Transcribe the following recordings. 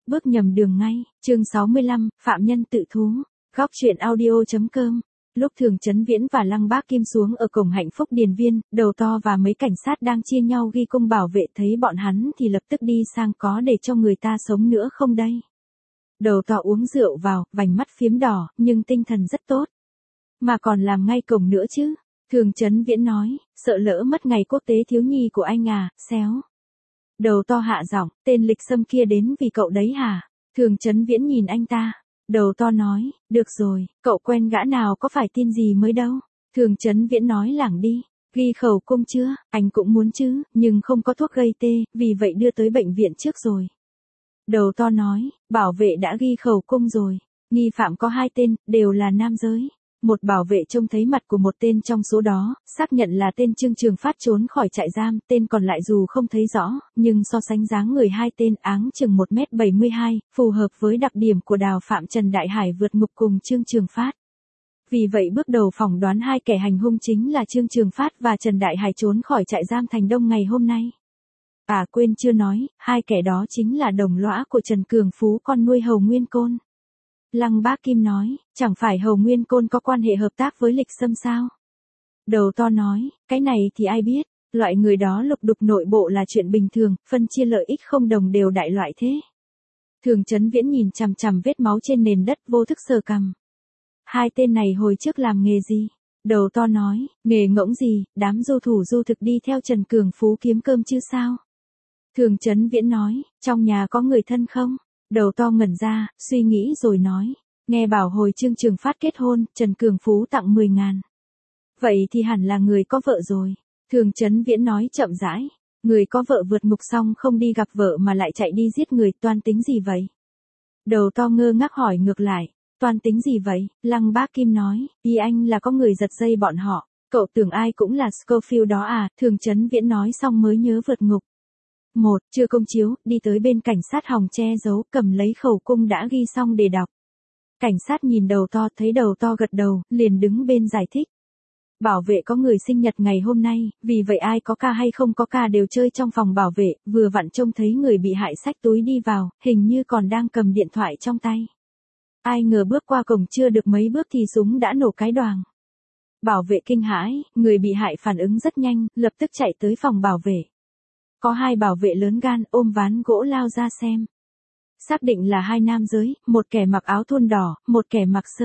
bước nhầm đường ngay, chương 65, phạm nhân tự thú, góc truyện audio.com. Lúc Thường Chấn Viễn và Lăng Bác Kim xuống ở cổng Hạnh Phúc Điền Viên, Đầu To và mấy cảnh sát đang chia nhau ghi công bảo vệ thấy bọn hắn thì lập tức đi sang có để cho người ta sống nữa không đây. Đầu To uống rượu vào, vành mắt phiếm đỏ, nhưng tinh thần rất tốt. Mà còn làm ngay cổng nữa chứ. Thường Chấn Viễn nói, sợ lỡ mất ngày quốc tế thiếu nhi của anh à, xéo. Đầu To hạ giọng, tên lịch sâm kia đến vì cậu đấy hả? Thường Chấn Viễn nhìn anh ta. Đầu To nói, được rồi, cậu quen gã nào có phải tin gì mới đâu. Thường Chấn Viễn nói lảng đi, ghi khẩu cung chưa, anh cũng muốn chứ, nhưng không có thuốc gây tê, vì vậy đưa tới bệnh viện trước rồi. Đầu To nói, bảo vệ đã ghi khẩu cung rồi, nghi phạm có 2 tên, đều là nam giới. Một bảo vệ trông thấy mặt của một tên trong số đó, xác nhận là tên Trương Trường Phát trốn khỏi trại giam, tên còn lại dù không thấy rõ, nhưng so sánh dáng người 2 tên áng chừng 1m72, phù hợp với đặc điểm của đào phạm Trần Đại Hải vượt ngục cùng Trương Trường Phát. Vì vậy bước đầu phỏng đoán 2 kẻ hành hung chính là Trương Trường Phát và Trần Đại Hải trốn khỏi trại giam Thành Đông ngày hôm nay. À quên chưa nói, 2 kẻ đó chính là đồng lõa của Trần Cường Phú con nuôi Hầu Nguyên Côn. Lăng Bác Kim nói, chẳng phải Hầu Nguyên Côn có quan hệ hợp tác với Lịch Sâm sao? Đầu To nói, cái này thì ai biết, loại người đó lục đục nội bộ là chuyện bình thường, phân chia lợi ích không đồng đều đại loại thế. Thường Chấn Viễn nhìn chằm chằm vết máu trên nền đất vô thức sờ cằm. 2 tên này hồi trước làm nghề gì? Đầu To nói, nghề ngỗng gì, đám du thủ du thực đi theo Trần Cường Phú kiếm cơm chứ sao? Thường Chấn Viễn nói, trong nhà có người thân không? Đầu To ngẩn ra, suy nghĩ rồi nói, nghe bảo hồi Trương Trường Phát kết hôn, Trần Cường Phú tặng 10.000. Vậy thì hẳn là người có vợ rồi. Thường Chấn Viễn nói chậm rãi, người có vợ vượt ngục xong không đi gặp vợ mà lại chạy đi giết người, toan tính gì vậy? Đầu To ngơ ngác hỏi ngược lại, toan tính gì vậy? Lăng Bác Kim nói, ý anh là có người giật dây bọn họ, cậu tưởng ai cũng là Scofield đó à? Thường Chấn Viễn nói xong mới nhớ vượt ngục. Chưa công chiếu, đi tới bên cảnh sát hòng che giấu, cầm lấy khẩu cung đã ghi xong để đọc. Cảnh sát nhìn Đầu To, thấy Đầu To gật đầu, liền đứng bên giải thích. Bảo vệ có người sinh nhật ngày hôm nay, vì vậy ai có ca hay không có ca đều chơi trong phòng bảo vệ, vừa vặn trông thấy người bị hại xách túi đi vào, hình như còn đang cầm điện thoại trong tay. Ai ngờ bước qua cổng chưa được mấy bước thì súng đã nổ cái đoàng. Bảo vệ kinh hãi, người bị hại phản ứng rất nhanh, lập tức chạy tới phòng bảo vệ. Có 2 bảo vệ lớn gan ôm ván gỗ lao ra xem. Xác định là 2 nam giới, một kẻ mặc áo thun đỏ, một kẻ mặc sơ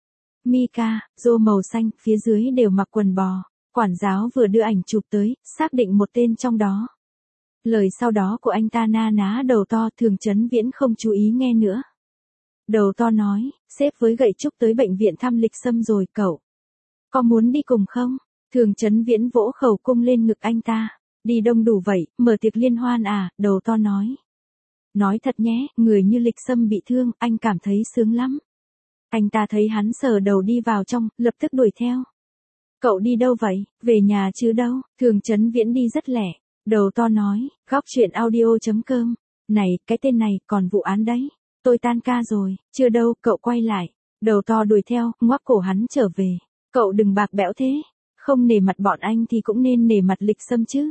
Mika, rô màu xanh, phía dưới đều mặc quần bò. Quản giáo vừa đưa ảnh chụp tới, xác định một tên trong đó. Lời sau đó của anh ta na ná Đầu To, Thường Chấn Viễn không chú ý nghe nữa. Đầu To nói, sếp với gậy trúc tới bệnh viện thăm Lịch Sâm rồi, cậu có muốn đi cùng không? Thường Chấn Viễn vỗ khẩu cung lên ngực anh ta. Đi đông đủ vậy, mở tiệc liên hoan à? Đầu To nói. Nói thật nhé, người như Lịch Sâm bị thương, anh cảm thấy sướng lắm. Anh ta thấy hắn sờ đầu đi vào trong, lập tức đuổi theo. Cậu đi đâu vậy? Về nhà chứ đâu? Thường Chấn Viễn đi rất lẻ. Đầu To nói, góc truyện audio.com. Này, cái tên này, còn vụ án đấy. Tôi tan ca rồi, chưa đâu, cậu quay lại. Đầu To đuổi theo, ngoắc cổ hắn trở về. Cậu đừng bạc bẽo thế. Không nể mặt bọn anh thì cũng nên nể mặt Lịch Sâm chứ.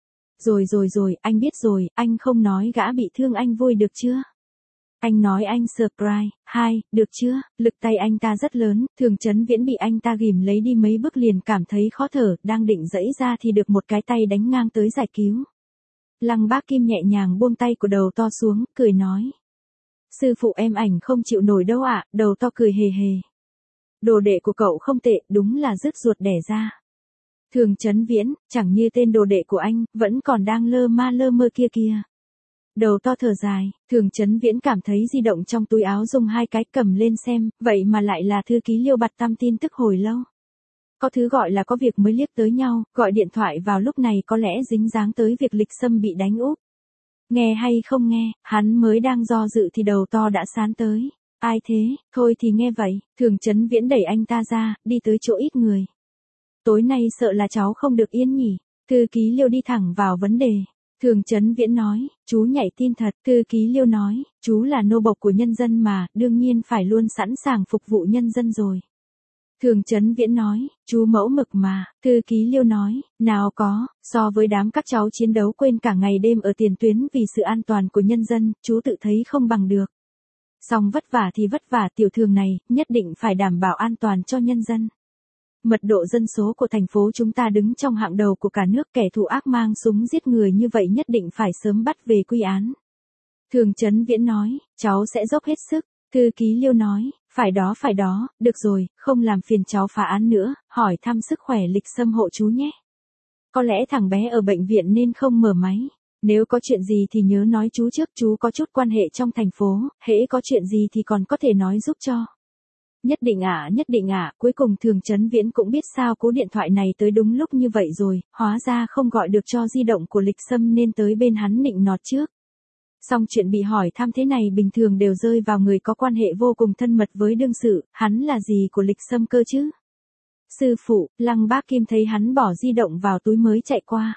Rồi, anh biết rồi, anh không nói gã bị thương anh vui được chưa? Anh nói anh surprise, được chưa? Lực tay anh ta rất lớn, Thường Chấn Viễn bị anh ta ghìm lấy đi mấy bước liền cảm thấy khó thở, đang định giãy ra thì được một cái tay đánh ngang tới giải cứu. Lăng Bác Kim nhẹ nhàng buông tay của Đầu To xuống, cười nói. Sư phụ em ảnh không chịu nổi đâu ạ. Đầu To cười hề hề. Đồ đệ của cậu không tệ, đúng là rứt ruột đẻ ra. Thường Chấn Viễn, chẳng như tên đồ đệ của anh, vẫn còn đang lơ mơ kia kìa. Đầu To thở dài, Thường Chấn Viễn cảm thấy di động trong túi áo rung 2 cái cầm lên xem, vậy mà lại là thư ký Liêu Bạt Tam tin tức hồi lâu. Có thứ gọi là có việc mới liếc tới nhau, gọi điện thoại vào lúc này có lẽ dính dáng tới việc Lịch Sâm bị đánh úp. Nghe hay không nghe, hắn mới đang do dự thì Đầu To đã sán tới. Ai thế, thôi thì nghe vậy, Thường Chấn Viễn đẩy anh ta ra, đi tới chỗ ít người. Tối nay sợ là cháu không được yên nhỉ. Thư ký Liêu đi thẳng vào vấn đề. Thường Chấn Viễn nói, chú nhảy tin thật. Thư ký Liêu nói, chú là nô bộc của nhân dân mà, đương nhiên phải luôn sẵn sàng phục vụ nhân dân rồi. Thường Chấn Viễn nói, chú mẫu mực mà. Thư ký Liêu nói, nào có, so với đám các cháu chiến đấu quên cả ngày đêm ở tiền tuyến vì sự an toàn của nhân dân, chú tự thấy không bằng được. Song vất vả thì vất vả, tiểu thường này, nhất định phải đảm bảo an toàn cho nhân dân. Mật độ dân số của thành phố chúng ta đứng trong hạng đầu của cả nước, kẻ thù ác mang súng giết người như vậy nhất định phải sớm bắt về quy án. Thường Chấn Viễn nói, cháu sẽ dốc hết sức. Thư ký Liêu nói, phải đó, được rồi, không làm phiền cháu phá án nữa, hỏi thăm sức khỏe Lịch Sâm hộ chú nhé. Có lẽ thằng bé ở bệnh viện nên không mở máy. Nếu có chuyện gì thì nhớ nói chú trước, chú có chút quan hệ trong thành phố, hễ có chuyện gì thì còn có thể nói giúp cho. Nhất định ạ, cuối cùng Thường Chấn Viễn cũng biết sao cú điện thoại này tới đúng lúc như vậy rồi, hóa ra không gọi được cho di động của Lịch Sâm nên tới bên hắn nịnh nọt trước. Song chuyện bị hỏi thăm thế này bình thường đều rơi vào người có quan hệ vô cùng thân mật với đương sự, hắn là gì của Lịch Sâm cơ chứ? Sư phụ, Lăng Bác Kim thấy hắn bỏ di động vào túi mới chạy qua.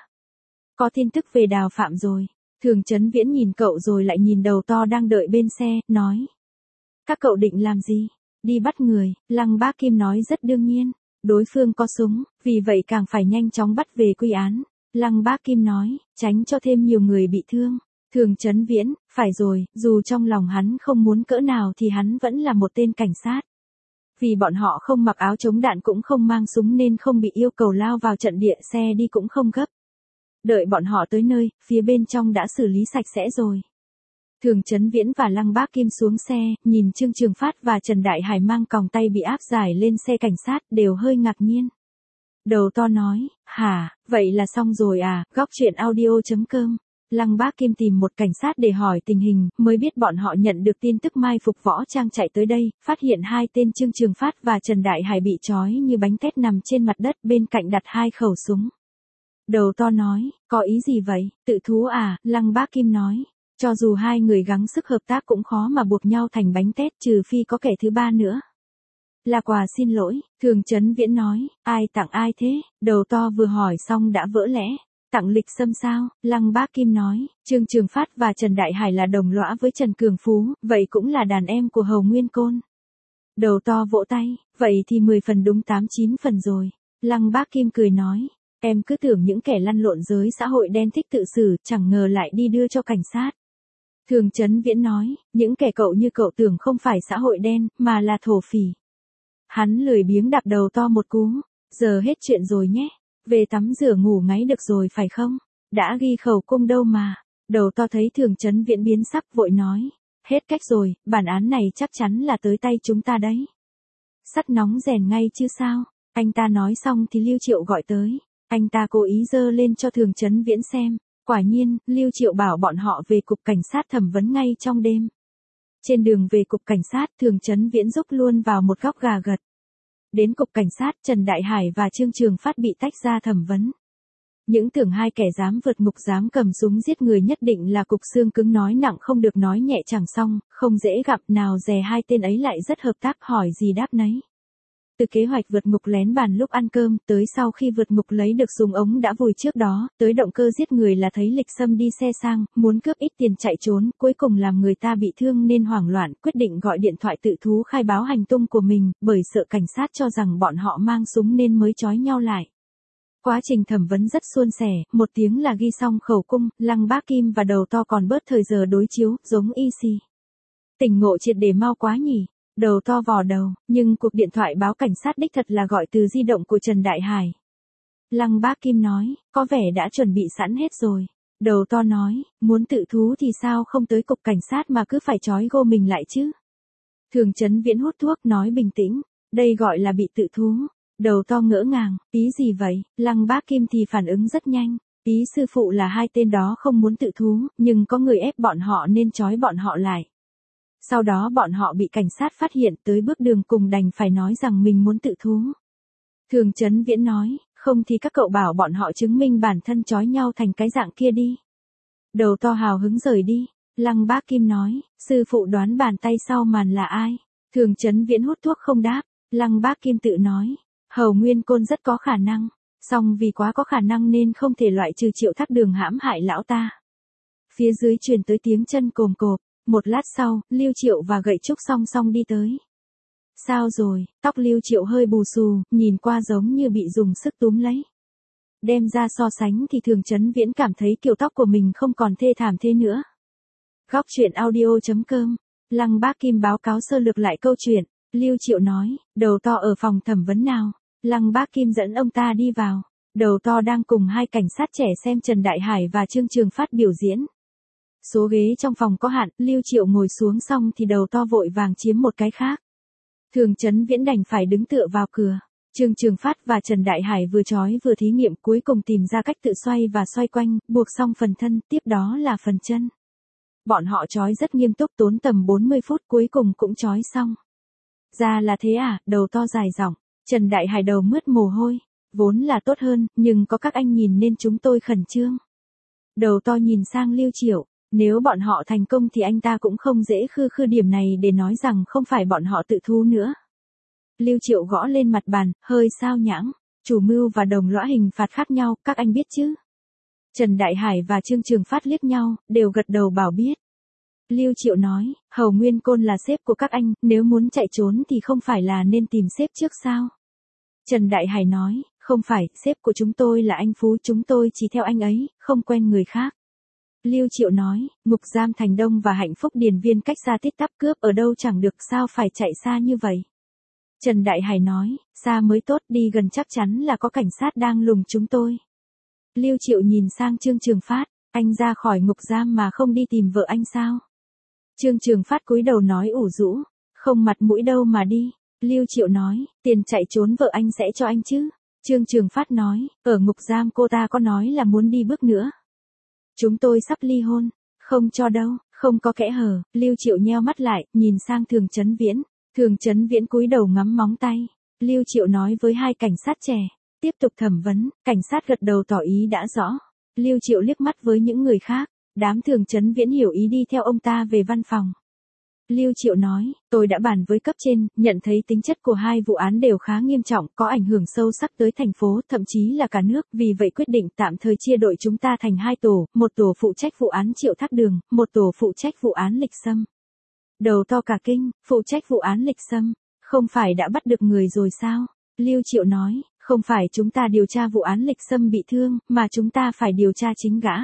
Có tin tức về Đào Phạm rồi. Thường Chấn Viễn nhìn cậu rồi lại nhìn Đầu To đang đợi bên xe, nói. Các cậu định làm gì? Đi bắt người, Lăng Bác Kim nói rất đương nhiên. Đối phương có súng, vì vậy càng phải nhanh chóng bắt về quy án. Lăng Bác Kim nói, tránh cho thêm nhiều người bị thương. Thường Chấn Viễn, phải rồi, dù trong lòng hắn không muốn cỡ nào thì hắn vẫn là một tên cảnh sát. Vì bọn họ không mặc áo chống đạn cũng không mang súng nên không bị yêu cầu lao vào trận địa, xe đi cũng không gấp. Đợi bọn họ tới nơi, phía bên trong đã xử lý sạch sẽ rồi. Thường Chấn Viễn và Lăng Bác Kim xuống xe, nhìn Trương Trường Phát và Trần Đại Hải mang còng tay bị áp giải lên xe cảnh sát, đều hơi ngạc nhiên. Đầu To nói, hả, vậy là xong rồi à, góc truyện audio.com. Lăng Bác Kim tìm một cảnh sát để hỏi tình hình, mới biết bọn họ nhận được tin tức mai phục võ trang chạy tới đây, phát hiện hai tên Trương Trường Phát và Trần Đại Hải bị trói như bánh tét nằm trên mặt đất, bên cạnh đặt hai khẩu súng. Đầu To nói, có ý gì vậy, tự thú à, Lăng Bác Kim nói, cho dù hai người gắng sức hợp tác cũng khó mà buộc nhau thành bánh tét, trừ phi có kẻ thứ ba nữa. Là quà xin lỗi, Thường Chấn Viễn nói, ai tặng ai thế, Đầu To vừa hỏi xong đã vỡ lẽ. Tặng Lịch Sâm sao? Lăng Bác Kim nói, Trương Trường Phát và Trần Đại Hải là đồng lõa với Trần Cường Phú, vậy cũng là đàn em của Hầu Nguyên Côn. Đầu To vỗ tay, vậy thì 10 phần đúng 8-9 phần rồi. Lăng Bác Kim cười nói, em cứ tưởng những kẻ lăn lộn giới xã hội đen thích tự xử, chẳng ngờ lại đi đưa cho cảnh sát. Thường Chấn Viễn nói, những kẻ cậu như cậu tưởng không phải xã hội đen, mà là thổ phỉ. Hắn lười biếng đạp Đầu To một cú, giờ hết chuyện rồi nhé. Về tắm rửa ngủ ngáy được rồi phải không? Đã ghi khẩu cung đâu mà. Đầu To thấy Thường Chấn Viễn biến sắc vội nói. Hết cách rồi, bản án này chắc chắn là tới tay chúng ta đấy. Sắt nóng rèn ngay chứ sao? Anh ta nói xong thì Lưu Triệu gọi tới. Anh ta cố ý giơ lên cho Thường Chấn Viễn xem. Quả nhiên, Lưu Triệu bảo bọn họ về cục cảnh sát thẩm vấn ngay trong đêm. Trên đường về cục cảnh sát, Thường Chấn Viễn rúc luôn vào một góc gà gật. Đến cục cảnh sát, Trần Đại Hải và Trương Trường Phát bị tách ra thẩm vấn. Những tưởng hai kẻ dám vượt ngục dám cầm súng giết người nhất định là cục xương cứng, nói nặng không được nói nhẹ chẳng xong, không dễ gặp, nào dè hai tên ấy lại rất hợp tác, hỏi gì đáp nấy. Từ kế hoạch vượt ngục lén bàn lúc ăn cơm, tới sau khi vượt ngục lấy được súng ống đã vùi trước đó, tới động cơ giết người là thấy Lịch Sâm đi xe sang, muốn cướp ít tiền chạy trốn, cuối cùng làm người ta bị thương nên hoảng loạn, quyết định gọi điện thoại tự thú khai báo hành tung của mình, bởi sợ cảnh sát cho rằng bọn họ mang súng nên mới trói nhau lại. Quá trình thẩm vấn rất suôn sẻ, 1 tiếng là ghi xong khẩu cung, Lăng Bác Kim và Đầu To còn bớt thời giờ đối chiếu, giống y xì. Tỉnh ngộ triệt để mau quá nhỉ. Đầu To vò đầu, nhưng cuộc điện thoại báo cảnh sát đích thật là gọi từ di động của Trần Đại Hải. Lăng Bác Kim nói, có vẻ đã chuẩn bị sẵn hết rồi. Đầu To nói, muốn tự thú thì sao không tới cục cảnh sát mà cứ phải trói gô mình lại chứ. Thường Chấn Viễn hút thuốc nói bình tĩnh, đây gọi là bị tự thú. Đầu To ngỡ ngàng, ý gì vậy? Lăng Bác Kim thì phản ứng rất nhanh. Ý sư phụ là hai tên đó không muốn tự thú, nhưng có người ép bọn họ nên trói bọn họ lại. Sau đó bọn họ bị cảnh sát phát hiện, tới bước đường cùng đành phải nói rằng mình muốn tự thú. Thường Chấn Viễn nói, không thì các cậu bảo bọn họ chứng minh bản thân trói nhau thành cái dạng kia đi. Đầu To hào hứng rời đi. Lăng Bác Kim nói, sư phụ đoán bàn tay sau màn là ai? Thường Chấn Viễn hút thuốc không đáp. Lăng Bác Kim tự nói, Hầu Nguyên Côn rất có khả năng, song vì quá có khả năng nên không thể loại trừ Triệu Thác Đường hãm hại lão ta. Phía dưới truyền tới tiếng chân cồm cộp. Một lát sau, Lưu Triệu và Gậy Trúc song song đi tới. Sao rồi, tóc Lưu Triệu hơi bù xù, nhìn qua giống như bị dùng sức túm lấy. Đem ra so sánh thì Thường Chấn Viễn cảm thấy kiểu tóc của mình không còn thê thảm thế nữa. Góc truyện audio.com, Lăng Bác Kim báo cáo sơ lược lại câu chuyện. Lưu Triệu nói, đầu to ở phòng thẩm vấn nào. Lăng Bác Kim dẫn ông ta đi vào. Đầu to đang cùng hai cảnh sát trẻ xem Trần Đại Hải và Trương Trường Phát biểu diễn. Số ghế trong phòng có hạn, Lưu Triệu ngồi xuống xong thì đầu to vội vàng chiếm một cái khác. Thường Chấn Viễn đành phải đứng tựa vào cửa. Trương Trường Phát và Trần Đại Hải vừa chói vừa thí nghiệm cuối cùng tìm ra cách tự xoay và xoay quanh, buộc xong phần thân, tiếp đó là phần chân. Bọn họ chói rất nghiêm túc tốn tầm 40 phút cuối cùng cũng chói xong. Ra là thế à, đầu to dài giọng. Trần Đại Hải đầu mướt mồ hôi. Vốn là tốt hơn, nhưng có các anh nhìn nên chúng tôi khẩn trương. Đầu to nhìn sang Lưu Triệu. Nếu bọn họ thành công thì anh ta cũng không dễ khư điểm này để nói rằng không phải bọn họ tự thu nữa. Lưu Triệu gõ lên mặt bàn, hơi sao nhãng. Chủ mưu và đồng lõa hình phạt khác nhau, các anh biết chứ? Trần Đại Hải và Trương Trường Phát liếc nhau, đều gật đầu bảo biết. Lưu Triệu nói, Hầu Nguyên Côn là sếp của các anh, nếu muốn chạy trốn thì không phải là nên tìm sếp trước sao? Trần Đại Hải nói, không phải, sếp của chúng tôi là anh Phú, chúng tôi chỉ theo anh ấy, không quen người khác. Lưu Triệu nói, ngục giam Thành Đông và Hạnh Phúc Điền Viên cách xa tít tắp cướp ở đâu chẳng được, sao phải chạy xa như vậy? Trần Đại Hải nói, xa mới tốt, đi gần chắc chắn là có cảnh sát đang lùng chúng tôi. Lưu Triệu nhìn sang Trương Trường Phát, anh ra khỏi ngục giam mà không đi tìm vợ anh sao? Trương Trường Phát cúi đầu nói ủ rũ, không mặt mũi đâu mà đi. Lưu Triệu nói, tiền chạy trốn vợ anh sẽ cho anh chứ? Trương Trường Phát nói, ở ngục giam cô ta có nói là muốn đi bước nữa. Chúng tôi sắp ly hôn, không cho đâu, không có kẽ hở. Lưu Triệu nheo mắt lại, nhìn sang Thường Chấn Viễn. Thường Chấn Viễn cúi đầu ngắm móng tay. Lưu Triệu nói với hai cảnh sát trẻ, tiếp tục thẩm vấn, cảnh sát gật đầu tỏ ý đã rõ. Lưu Triệu liếc mắt với những người khác, đám Thường Chấn Viễn hiểu ý đi theo ông ta về văn phòng. Lưu Triệu nói, tôi đã bàn với cấp trên, nhận thấy tính chất của hai vụ án đều khá nghiêm trọng, có ảnh hưởng sâu sắc tới thành phố, thậm chí là cả nước, vì vậy quyết định tạm thời chia đội chúng ta thành hai tổ, một tổ phụ trách vụ án Triệu Thác Đường, một tổ phụ trách vụ án Lịch Sâm. Đầu to cả kinh, phụ trách vụ án Lịch Sâm, không phải đã bắt được người rồi sao? Lưu Triệu nói, không phải chúng ta điều tra vụ án Lịch Sâm bị thương, mà chúng ta phải điều tra chính gã.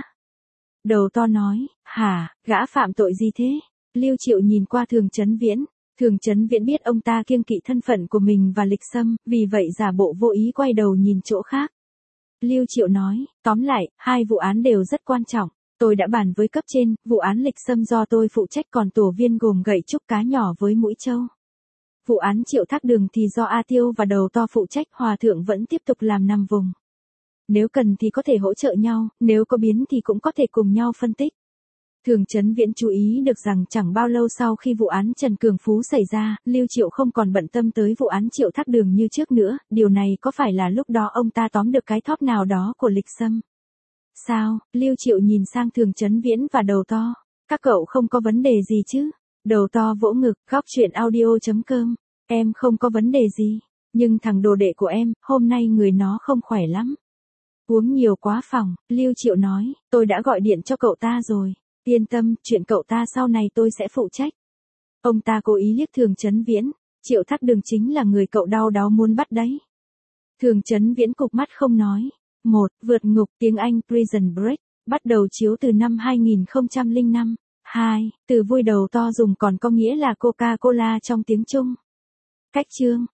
Đầu to nói, hả, gã phạm tội gì thế? Lưu Triệu nhìn qua Thường Chấn Viễn. Thường Chấn Viễn biết ông ta kiêng kỵ thân phận của mình và Lịch Sâm, vì vậy giả bộ vô ý quay đầu nhìn chỗ khác. Lưu Triệu nói, tóm lại, hai vụ án đều rất quan trọng. Tôi đã bàn với cấp trên, vụ án Lịch Sâm do tôi phụ trách, còn tổ viên gồm gậy trúc cá nhỏ với mũi trâu. Vụ án Triệu Thác Đường thì do A Tiêu và đầu to phụ trách, Hòa Thượng vẫn tiếp tục làm nằm vùng. Nếu cần thì có thể hỗ trợ nhau, nếu có biến thì cũng có thể cùng nhau phân tích. Thường Chấn Viễn chú ý được rằng chẳng bao lâu sau khi vụ án Trần Cường Phú xảy ra, Lưu Triệu không còn bận tâm tới vụ án Triệu Thác Đường như trước nữa, điều này có phải là lúc đó ông ta tóm được cái thóp nào đó của Lịch Sâm? Sao? Lưu Triệu nhìn sang Thường Chấn Viễn và đầu to. Các cậu không có vấn đề gì chứ? Đầu to vỗ ngực, góc truyện audio.com. Em không có vấn đề gì, nhưng thằng đồ đệ của em, hôm nay người nó không khỏe lắm. Uống nhiều quá phòng, Lưu Triệu nói, tôi đã gọi điện cho cậu ta rồi. Yên tâm, chuyện cậu ta sau này tôi sẽ phụ trách. Ông ta cố ý liếc Thường Chấn Viễn, Triệu Thác Đường chính là người cậu đau đáu muốn bắt đấy. Thường Chấn Viễn cụp mắt không nói. 1. Vượt ngục, tiếng Anh Prison Break, bắt đầu chiếu từ năm 2005. 2. Từ vui đầu to dùng còn có nghĩa là Coca-Cola trong tiếng Trung. Cách chương